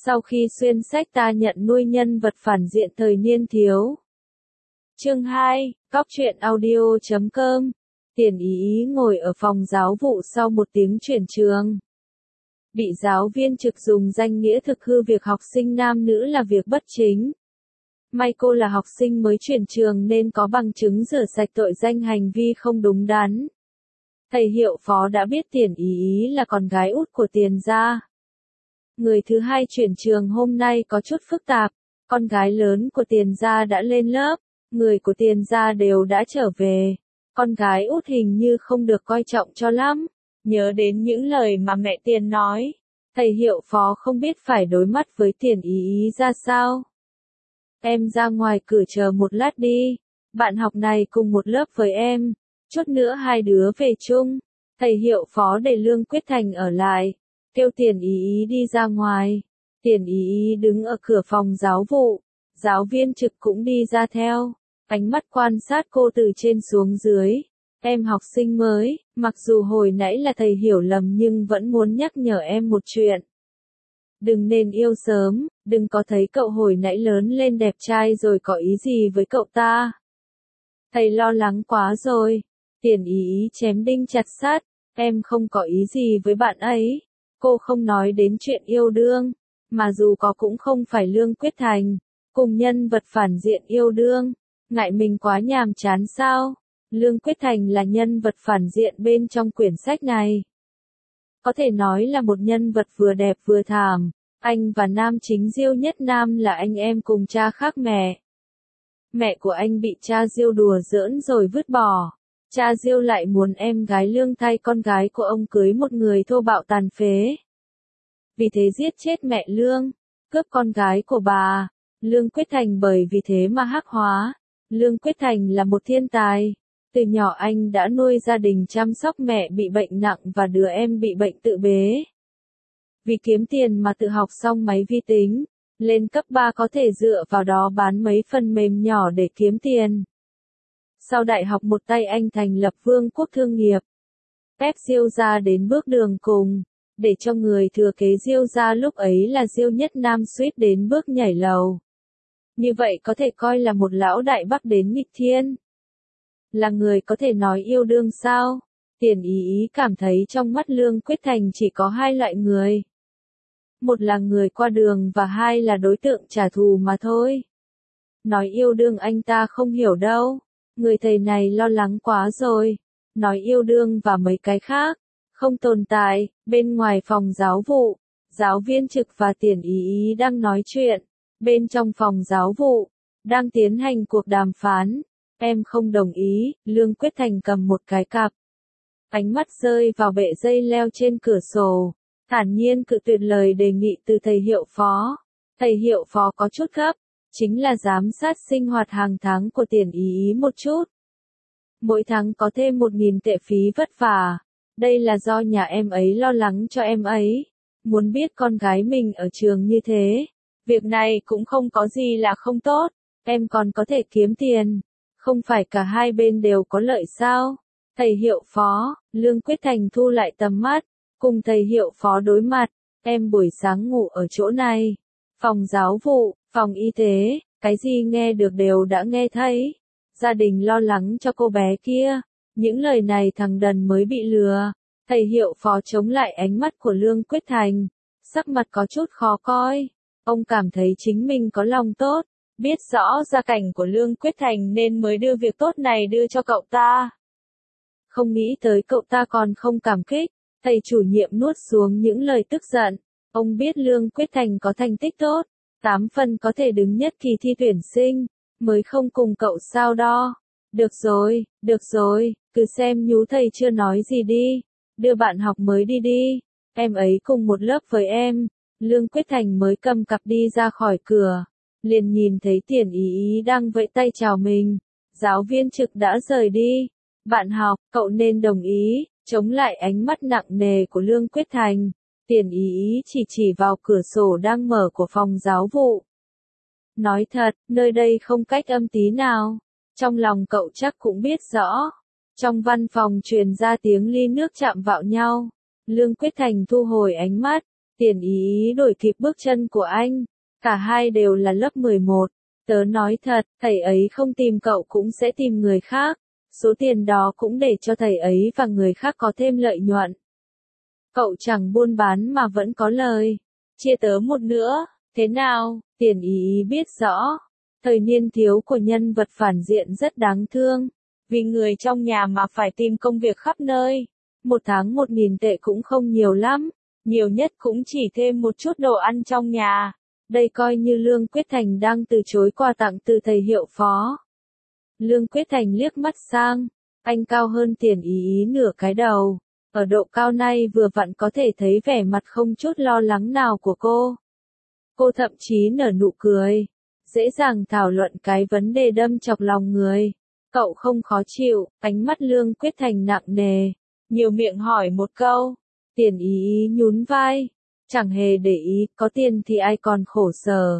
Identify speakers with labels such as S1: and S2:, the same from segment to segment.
S1: Sau khi xuyên sách ta nhận nuôi nhân vật phản diện thời niên thiếu. Chương 2, Cóc truyện audio.com. Tiền Ý ngồi ở phòng giáo vụ sau một tiếng chuyển trường. Bị giáo viên trực dùng danh nghĩa thực hư việc học sinh nam nữ là việc bất chính. May cô là học sinh mới chuyển trường nên có bằng chứng rửa sạch tội danh hành vi không đúng đắn. Thầy hiệu phó đã biết Tiền Ý là con gái út của Tiền gia. Người thứ hai chuyển trường hôm nay có chút phức tạp, con gái lớn của Tiền gia đã lên lớp, người của Tiền gia đều đã trở về. Con gái út hình như không được coi trọng cho lắm. Nhớ đến những lời mà mẹ Tiền nói, thầy hiệu phó không biết phải đối mắt với Tiền Ý ra sao. Em ra ngoài cửa chờ một lát đi, bạn học này cùng một lớp với em, chút nữa hai đứa về chung. Thầy hiệu phó để Lương Quyết Thành ở lại, kêu Tiền Ý đi ra ngoài. Tiền Ý đứng ở cửa phòng giáo vụ, giáo viên trực cũng đi ra theo, ánh mắt quan sát cô từ trên xuống dưới. Em học sinh mới, mặc dù hồi nãy là thầy hiểu lầm nhưng vẫn muốn nhắc nhở em một chuyện. Đừng nên yêu sớm, đừng có thấy cậu hồi nãy lớn lên đẹp trai rồi có ý gì với cậu ta. Thầy lo lắng quá rồi. Tiền Ý chém đinh chặt sắt, em không có ý gì với bạn ấy. Cô không nói đến chuyện yêu đương, mà dù có cũng không phải Lương Quyết Thành, cùng nhân vật phản diện yêu đương. Ngại mình quá nhàm chán sao? Lương Quyết Thành là nhân vật phản diện bên trong quyển sách này. Có thể nói là một nhân vật vừa đẹp vừa thảm. Anh và nam chính Diêu Nhất Nam là anh em cùng cha khác mẹ. Mẹ của anh bị cha Diêu đùa giỡn rồi vứt bỏ. Cha Diêu lại muốn em gái Lương thay con gái của ông cưới một người thô bạo tàn phế. Vì thế giết chết mẹ Lương, cướp con gái của bà. Lương Quyết Thành bởi vì thế mà hắc hóa. Lương Quyết Thành là một thiên tài. Từ nhỏ anh đã nuôi gia đình chăm sóc mẹ bị bệnh nặng và đứa em bị bệnh tự bế. Vì kiếm tiền mà tự học xong máy vi tính, lên cấp 3 có thể dựa vào đó bán mấy phần mềm nhỏ để kiếm tiền. Sau đại học một tay anh thành lập vương quốc thương nghiệp. Ép Diêu gia đến bước đường cùng, để cho người thừa kế Diêu gia lúc ấy là Diêu Nhất Nam suýt đến bước nhảy lầu. Như vậy có thể coi là một lão đại bắc đến nghịch thiên. Là người có thể nói yêu đương sao? Tiền Ý cảm thấy trong mắt Lương Quyết Thành chỉ có hai loại người. Một là người qua đường và hai là đối tượng trả thù mà thôi. Nói yêu đương anh ta không hiểu đâu. Người thầy này lo lắng quá rồi. Nói yêu đương và mấy cái khác không tồn tại. Bên ngoài phòng giáo vụ, giáo viên trực và Tiền Ý đang nói chuyện. Bên trong phòng giáo vụ, đang tiến hành cuộc đàm phán. Em không đồng ý. Lương Quyết Thành cầm một cái cặp. Ánh mắt rơi vào bệ dây leo trên cửa sổ. Thản nhiên cự tuyệt lời đề nghị từ thầy hiệu phó. Thầy hiệu phó có chút gấp, chính là giám sát sinh hoạt hàng tháng của Tiền Ý một chút. Mỗi tháng có thêm 1.000 tệ phí vất vả. Đây là do nhà em ấy lo lắng cho em ấy. Muốn biết con gái mình ở trường như thế. Việc này cũng không có gì là không tốt. Em còn có thể kiếm tiền. Không phải cả hai bên đều có lợi sao? Thầy hiệu phó, Lương Quyết Thành thu lại tầm mắt. Cùng thầy hiệu phó đối mặt, em buổi sáng ngủ ở chỗ này. Phòng giáo vụ, phòng y tế, cái gì nghe được đều đã nghe thấy. Gia đình lo lắng cho cô bé kia. Những lời này thằng đần mới bị lừa. Thầy hiệu phó chống lại ánh mắt của Lương Quyết Thành. Sắc mặt có chút khó coi. Ông cảm thấy chính mình có lòng tốt. Biết rõ gia cảnh của Lương Quyết Thành nên mới đưa việc tốt này đưa cho cậu ta. Không nghĩ tới cậu ta còn không cảm kích. Thầy chủ nhiệm nuốt xuống những lời tức giận. Ông biết Lương Quyết Thành có thành tích tốt, 8 phần có thể đứng nhất kỳ thi tuyển sinh, mới không cùng cậu sao đo. Được rồi, cứ xem nhú thầy chưa nói gì đi. Đưa bạn học mới đi đi. Em ấy cùng một lớp với em. Lương Quyết Thành mới cầm cặp đi ra khỏi cửa. Liền nhìn thấy Tiền Ý đang vẫy tay chào mình. Giáo viên trực đã rời đi. Bạn học, cậu nên đồng ý. Chống lại ánh mắt nặng nề của Lương Quyết Thành, Tiền Ý chỉ vào cửa sổ đang mở của phòng giáo vụ. Nói thật, nơi đây không cách âm tí nào. Trong lòng cậu chắc cũng biết rõ. Trong văn phòng truyền ra tiếng ly nước chạm vào nhau. Lương Quyết Thành thu hồi ánh mắt, Tiền ý đuổi kịp bước chân của anh. Cả hai đều là lớp 11. Tớ nói thật, thầy ấy không tìm cậu cũng sẽ tìm người khác. Số tiền đó cũng để cho thầy ấy và người khác có thêm lợi nhuận. Cậu chẳng buôn bán mà vẫn có lời. Chia tớ một nữa, thế nào? Tiền ý biết rõ. Thời niên thiếu của nhân vật phản diện rất đáng thương. Vì người trong nhà mà phải tìm công việc khắp nơi. Một tháng 1.000 tệ cũng không nhiều lắm. Nhiều nhất cũng chỉ thêm một chút đồ ăn trong nhà. Đây coi như Lương Quyết Thành đang từ chối quà tặng từ thầy hiệu phó. Lương Quyết Thành liếc mắt sang. Anh cao hơn tiền ý nửa cái đầu. Ở độ cao này vừa vặn có thể thấy vẻ mặt không chút lo lắng nào của cô. Cô thậm chí nở nụ cười. Dễ dàng thảo luận cái vấn đề đâm chọc lòng người. Cậu không khó chịu, ánh mắt Lương Quyết Thành nặng nề. Nhiều miệng hỏi một câu. Tiền ý nhún vai. Chẳng hề để ý, có tiền thì ai còn khổ sở.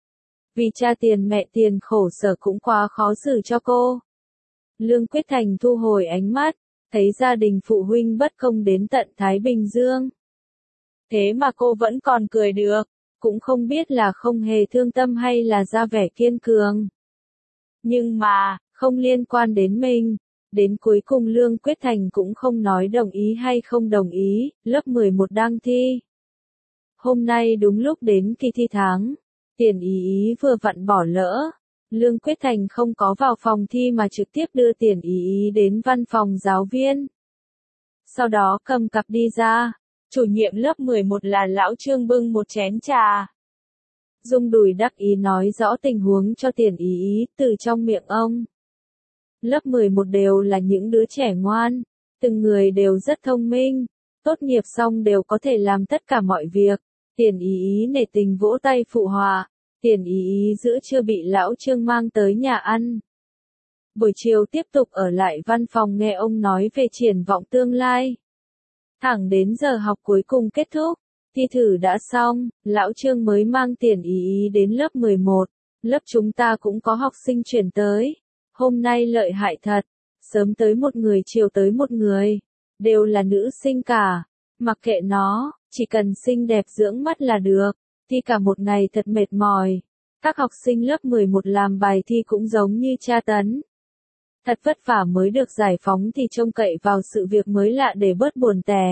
S1: Vì cha tiền mẹ tiền khổ sở cũng quá khó xử cho cô. Lương Quyết Thành thu hồi ánh mắt, thấy gia đình phụ huynh bất công đến tận Thái Bình Dương. Thế mà cô vẫn còn cười được, cũng không biết là không hề thương tâm hay là ra vẻ kiên cường. Nhưng mà, không liên quan đến mình. Đến cuối cùng Lương Quyết Thành cũng không nói đồng ý hay không đồng ý, lớp 11 đang thi. Hôm nay đúng lúc đến kỳ thi tháng, tiền ý vừa vặn bỏ lỡ. Lương Quyết Thành không có vào phòng thi mà trực tiếp đưa tiền ý đến văn phòng giáo viên. Sau đó cầm cặp đi ra, chủ nhiệm lớp 11 là lão Trương bưng một chén trà. Dung đùi đắc ý nói rõ tình huống cho tiền ý từ trong miệng ông. Lớp 11 đều là những đứa trẻ ngoan, từng người đều rất thông minh, tốt nghiệp xong đều có thể làm tất cả mọi việc. Tiền ý nể tình vỗ tay phụ họa, tiền ý giữa chưa bị lão Trương mang tới nhà ăn. Buổi chiều tiếp tục ở lại văn phòng nghe ông nói về triển vọng tương lai. Thẳng đến giờ học cuối cùng kết thúc, thi thử đã xong, lão Trương mới mang tiền ý đến lớp 11. Lớp chúng ta cũng có học sinh chuyển tới. Hôm nay lợi hại thật, sớm tới một người chiều tới một người, đều là nữ sinh cả. Mặc kệ nó, chỉ cần xinh đẹp dưỡng mắt là được. Thi cả một ngày thật mệt mỏi. Các học sinh lớp 11 làm bài thi cũng giống như tra tấn. Thật vất vả mới được giải phóng thì trông cậy vào sự việc mới lạ để bớt buồn tè.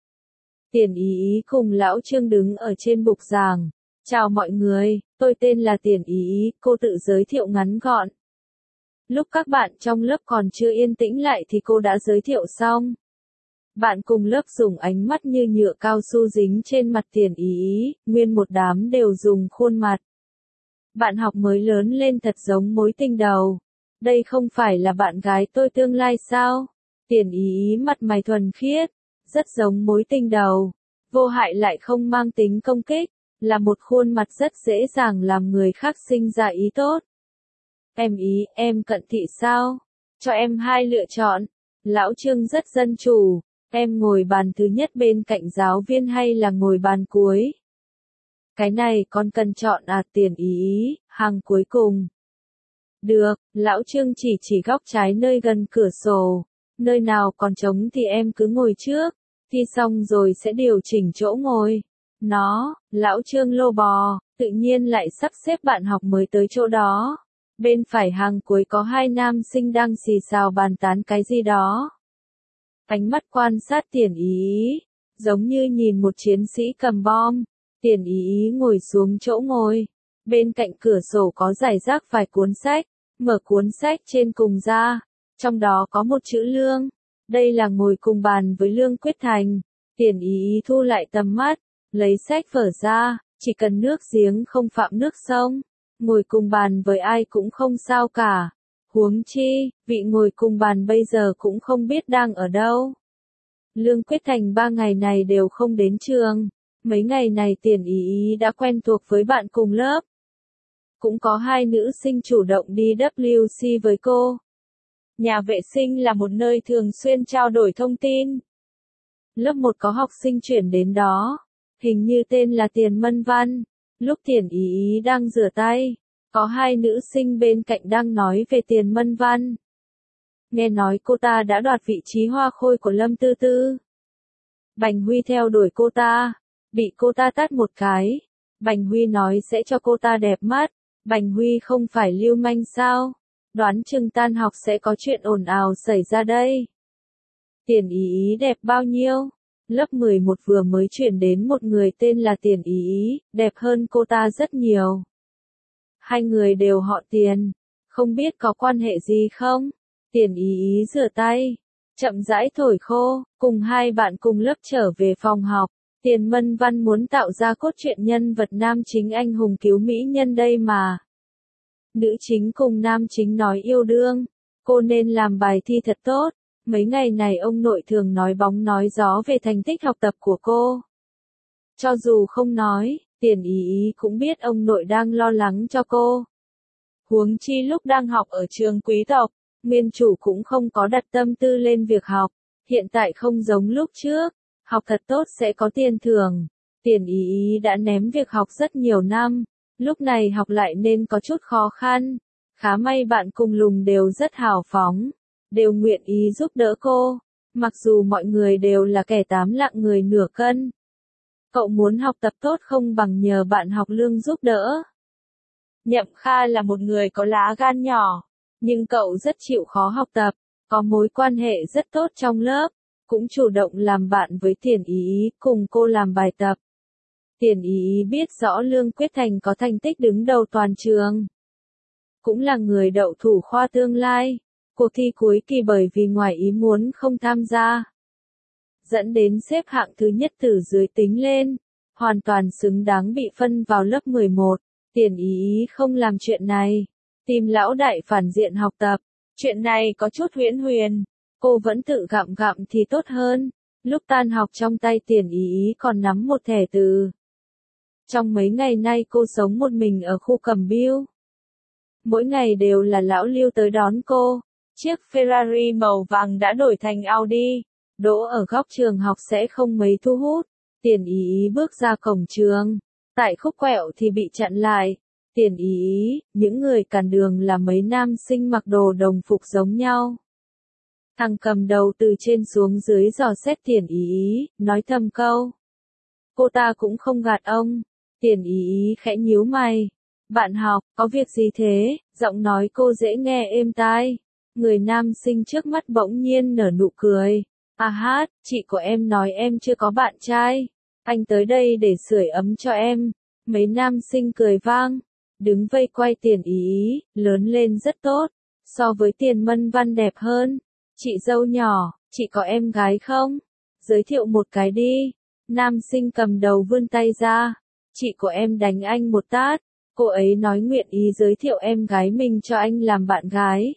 S1: Tiền ý cùng lão Trương đứng ở trên bục giảng. Chào mọi người, tôi tên là Tiền ý, cô tự giới thiệu ngắn gọn. Lúc các bạn trong lớp còn chưa yên tĩnh lại thì cô đã giới thiệu xong. Bạn cùng lớp dùng ánh mắt như nhựa cao su dính trên mặt tiền ý, nguyên một đám đều dùng khuôn mặt. Bạn học mới lớn lên thật giống mối tình đầu. Đây không phải là bạn gái tôi tương lai sao? Tiền ý mặt mày thuần khiết, rất giống mối tình đầu. Vô hại lại không mang tính công kích, là một khuôn mặt rất dễ dàng làm người khác sinh ra ý tốt. Em ý, em cận thị sao? Cho em hai lựa chọn. Lão Trương rất dân chủ. Em ngồi bàn thứ nhất bên cạnh giáo viên hay là ngồi bàn cuối? Cái này con cần chọn à? Tiền ý, hàng cuối cùng. Được, lão Trương chỉ góc trái nơi gần cửa sổ. Nơi nào còn trống thì em cứ ngồi trước. Thi xong rồi sẽ điều chỉnh chỗ ngồi. Lão Trương lô bò, tự nhiên lại sắp xếp bạn học mới tới chỗ đó. Bên phải hàng cuối có hai nam sinh đang xì xào bàn tán cái gì đó. Ánh mắt quan sát tiền ý, giống như nhìn một chiến sĩ cầm bom. Tiền ý ngồi xuống chỗ ngồi. Bên cạnh cửa sổ có rải rác vài cuốn sách. Mở cuốn sách trên cùng ra. Trong đó có một chữ Lương. Đây là ngồi cùng bàn với Lương Quyết Thành. Tiền ý thu lại tầm mắt. Lấy sách vở ra. Chỉ cần nước giếng không phạm nước sông. Ngồi cùng bàn với ai cũng không sao cả. Huống chi, vị ngồi cùng bàn bây giờ cũng không biết đang ở đâu. Lương Quyết Thành 3 ngày này đều không đến trường. Mấy ngày này tiền ý đã quen thuộc với bạn cùng lớp. Cũng có hai nữ sinh chủ động đi WC với cô. Nhà vệ sinh là một nơi thường xuyên trao đổi thông tin. Lớp 1 có học sinh chuyển đến đó. Hình như tên là Tiền Mân Văn. Lúc Tiền ý đang rửa tay, có hai nữ sinh bên cạnh đang nói về Tiền Mân Văn. Nghe nói cô ta đã đoạt vị trí hoa khôi của Lâm Tư Tư. Bành Huy theo đuổi cô ta. bị cô ta tát một cái. Bành Huy nói sẽ cho cô ta đẹp mắt. Bành Huy không phải lưu manh sao? Đoán chừng tan học sẽ có chuyện ồn ào xảy ra đây. Tiền Ý Ý đẹp bao nhiêu? Lớp 11 vừa mới chuyển đến một người tên là Tiền Ý Ý, đẹp hơn cô ta rất nhiều. Hai người đều họ Tiền, không biết có quan hệ gì không? Tiền Ý Ý rửa tay, chậm rãi thổi khô, cùng hai bạn cùng lớp trở về phòng học. Tiền Mân Văn muốn tạo ra cốt truyện nhân vật nam chính anh hùng cứu mỹ nhân đây mà. Nữ chính cùng nam chính nói yêu đương, cô nên làm bài thi thật tốt. Mấy ngày này ông nội thường nói bóng nói gió về thành tích học tập của cô. Cho dù không nói, Tiền Ý Ý cũng biết ông nội đang lo lắng cho cô. Huống chi lúc đang học ở trường quý tộc, nguyên chủ cũng không có đặt tâm tư lên việc học. Hiện tại không giống lúc trước, học thật tốt sẽ có tiền thưởng. Tiền Ý Ý đã ném việc học rất nhiều năm, lúc này học lại nên có chút khó khăn. Khá may bạn cùng lùng đều rất hào phóng, đều nguyện ý giúp đỡ cô, mặc dù mọi người đều là kẻ tám lạng người nửa cân. Cậu muốn học tập tốt không bằng nhờ bạn học lương giúp đỡ. Nhậm Kha là một người có lá gan nhỏ, nhưng cậu rất chịu khó học tập, có mối quan hệ rất tốt trong lớp, cũng chủ động làm bạn với Tiền Ý Ý cùng cô làm bài tập. Tiền Ý Ý biết rõ Lương Quyết Thành có thành tích đứng đầu toàn trường, cũng là người đậu thủ khoa tương lai. Cuộc thi cuối kỳ bởi vì ngoài ý muốn không tham gia, dẫn đến xếp hạng thứ nhất từ dưới tính lên, hoàn toàn xứng đáng bị phân vào lớp 11. Tiền Ý Ý không làm chuyện này, tìm lão đại phản diện học tập. Chuyện này có chút huyễn huyền, cô vẫn tự gặm gặm thì tốt hơn. Lúc tan học trong tay Tiền Ý Ý còn nắm một thẻ từ. Trong mấy ngày nay cô sống một mình ở khu Cẩm Biêu. Mỗi ngày đều là lão Lưu tới đón cô. Chiếc Ferrari màu vàng đã đổi thành Audi, đỗ ở góc trường học sẽ không mấy thu hút. Tiền Ý Ý bước ra cổng trường, tại khúc quẹo thì bị chặn lại. Tiền Ý Ý, những người cản đường là mấy nam sinh mặc đồ đồng phục giống nhau. Thằng cầm đầu từ trên xuống dưới dò xét Tiền Ý Ý, nói thầm câu. Cô ta cũng không gạt ông. Tiền Ý Ý khẽ nhíu mày. Bạn học, có việc gì thế? Giọng nói cô dễ nghe êm tai. Người nam sinh trước mắt bỗng nhiên nở nụ cười. À hát, chị của em nói em chưa có bạn trai. Anh tới đây để sưởi ấm cho em. Mấy nam sinh cười vang. Đứng vây quay Tiền Ý Ý, lớn lên rất tốt. So với Tiền Mân Văn đẹp hơn. Chị dâu nhỏ, chị có em gái không? Giới thiệu một cái đi. Nam sinh cầm đầu vươn tay ra. Chị của em đánh anh một tát. Cô ấy nói nguyện ý giới thiệu em gái mình cho anh làm bạn gái.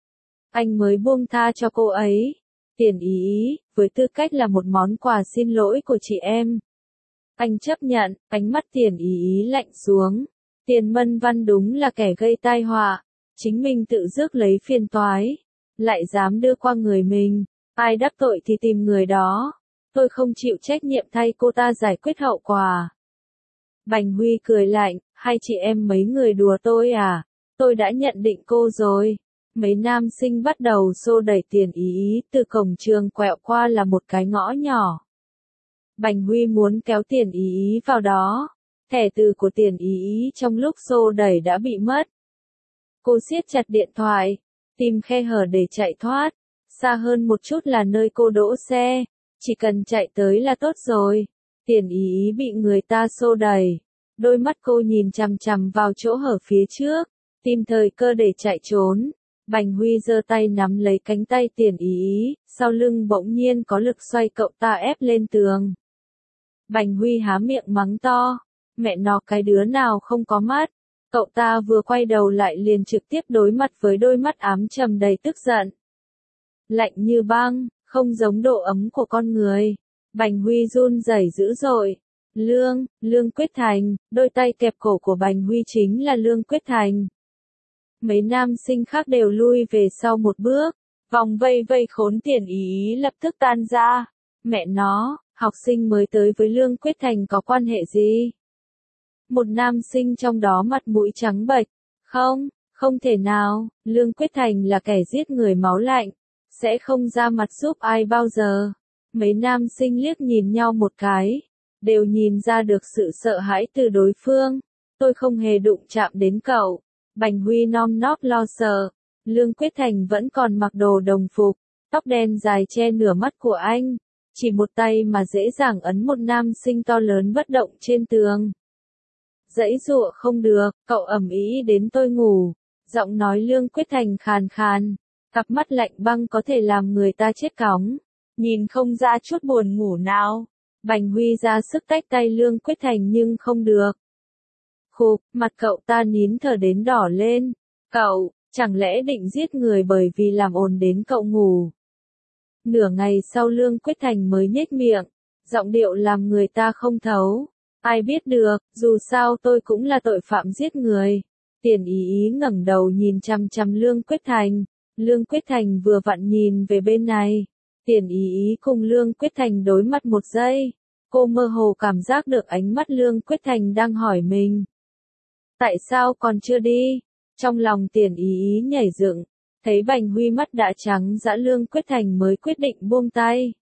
S1: Anh mới buông tha cho cô ấy. Tiền Ý Ý, với tư cách là một món quà xin lỗi của chị em. Anh chấp nhận, ánh mắt Tiền Ý Ý lạnh xuống. Tiền Mân Văn đúng là kẻ gây tai họa. Chính mình tự rước lấy phiền toái. Lại dám đưa qua người mình. Ai đắc tội thì tìm người đó. Tôi không chịu trách nhiệm thay cô ta giải quyết hậu quả. Bành Huy cười lạnh, hai chị em mấy người đùa tôi à? Tôi đã nhận định cô rồi. Mấy nam sinh bắt đầu xô đẩy Tiền Ý Ý, từ cổng trường quẹo qua là một cái ngõ nhỏ. Bành Huy muốn kéo Tiền Ý Ý vào đó. Thẻ từ của Tiền Ý Ý trong lúc xô đẩy đã bị mất. Cô siết chặt điện thoại, tìm khe hở để chạy thoát. Xa hơn một chút là nơi cô đỗ xe. Chỉ cần chạy tới là tốt rồi. Tiền Ý Ý bị người ta xô đẩy. Đôi mắt cô nhìn chằm chằm vào chỗ hở phía trước. Tìm thời cơ để chạy trốn. Bành Huy giơ tay nắm lấy cánh tay Tiền Ý Ý. Sau lưng bỗng nhiên có lực xoay cậu ta ép lên tường. Bành Huy há miệng mắng to. Mẹ nó cái đứa nào không có mắt. Cậu ta vừa quay đầu lại liền trực tiếp đối mặt với đôi mắt ám trầm đầy tức giận. Lạnh như băng, không giống độ ấm của con người. Bành Huy run rẩy dữ dội. Lương Quyết Thành, đôi tay kẹp cổ của Bành Huy chính là Lương Quyết Thành. Mấy nam sinh khác đều lui về sau một bước. Vòng vây khốn Tiền Ý Ý lập tức tan ra. Mẹ nó, học sinh mới tới với Lương Quyết Thành có quan hệ gì? Một nam sinh trong đó mặt mũi trắng bệch. Không thể nào, Lương Quyết Thành là kẻ giết người máu lạnh. Sẽ không ra mặt giúp ai bao giờ. Mấy nam sinh liếc nhìn nhau một cái. đều nhìn ra được sự sợ hãi từ đối phương. Tôi không hề đụng chạm đến cậu. Bành Huy nom nóp lo sợ. Lương Quyết Thành vẫn còn mặc đồ đồng phục, tóc đen dài che nửa mắt của anh. Chỉ một tay mà dễ dàng ấn một nam sinh to lớn bất động trên tường. Giãy giụa không được, cậu ầm ĩ đến tôi ngủ. Giọng nói Lương Quyết Thành khàn khàn, cặp mắt lạnh băng có thể làm người ta chết cóng. Nhìn không ra chút buồn ngủ nào. Bành Huy ra sức tách tay Lương Quyết Thành nhưng không được. Khục, mặt cậu ta nín thở đến đỏ lên. Cậu, chẳng lẽ định giết người bởi vì làm ồn đến cậu ngủ? Nửa ngày sau Lương Quyết Thành mới nhếch miệng, giọng điệu làm người ta không thấu. Ai biết được, dù sao tôi cũng là tội phạm giết người. Tiền Ý Ý ngẩng đầu nhìn chằm chằm Lương Quyết Thành. Lương Quyết Thành vừa vặn nhìn về bên này. Tiền Ý Ý cùng Lương Quyết Thành đối mặt một giây. Cô mơ hồ cảm giác được ánh mắt Lương Quyết Thành đang hỏi mình. Tại sao còn chưa đi? Trong lòng Tiền Ý Ý nhảy dựng. Thấy Bành Huy mắt đã trắng dã Lương Quyết Thành mới quyết định buông tay.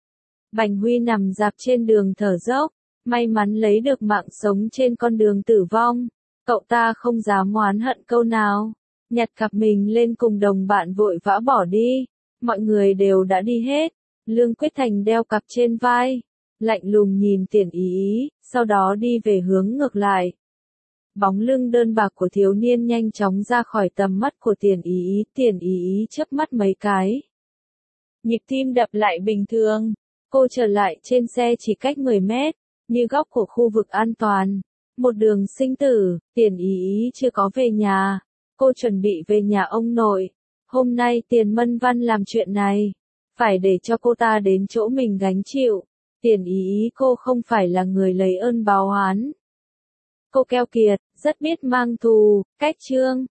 S1: Bành Huy nằm dạp trên đường thở dốc. May mắn lấy được mạng sống trên con đường tử vong. Cậu ta không dám oán hận câu nào. Nhặt cặp mình lên cùng đồng bạn vội vã bỏ đi. Mọi người đều đã đi hết. Lương Quyết Thành đeo cặp trên vai. Lạnh lùng nhìn Tiền Ý Ý, sau đó đi về hướng ngược lại. Bóng lưng đơn bạc của thiếu niên nhanh chóng ra khỏi tầm mắt của Tiền Ý Ý. Tiền Ý Ý chớp mắt mấy cái. Nhịp tim đập lại bình thường. Cô trở lại trên xe chỉ cách 10 mét. Như góc của khu vực an toàn. Một đường sinh tử, Tiền Ý Ý chưa có về nhà. Cô chuẩn bị về nhà ông nội. Hôm nay Tiền Mân Văn làm chuyện này. Phải để cho cô ta đến chỗ mình gánh chịu. Tiền Ý Ý cô không phải là người lấy ơn báo oán. Cô keo kiệt, rất biết mang thù, cách chương.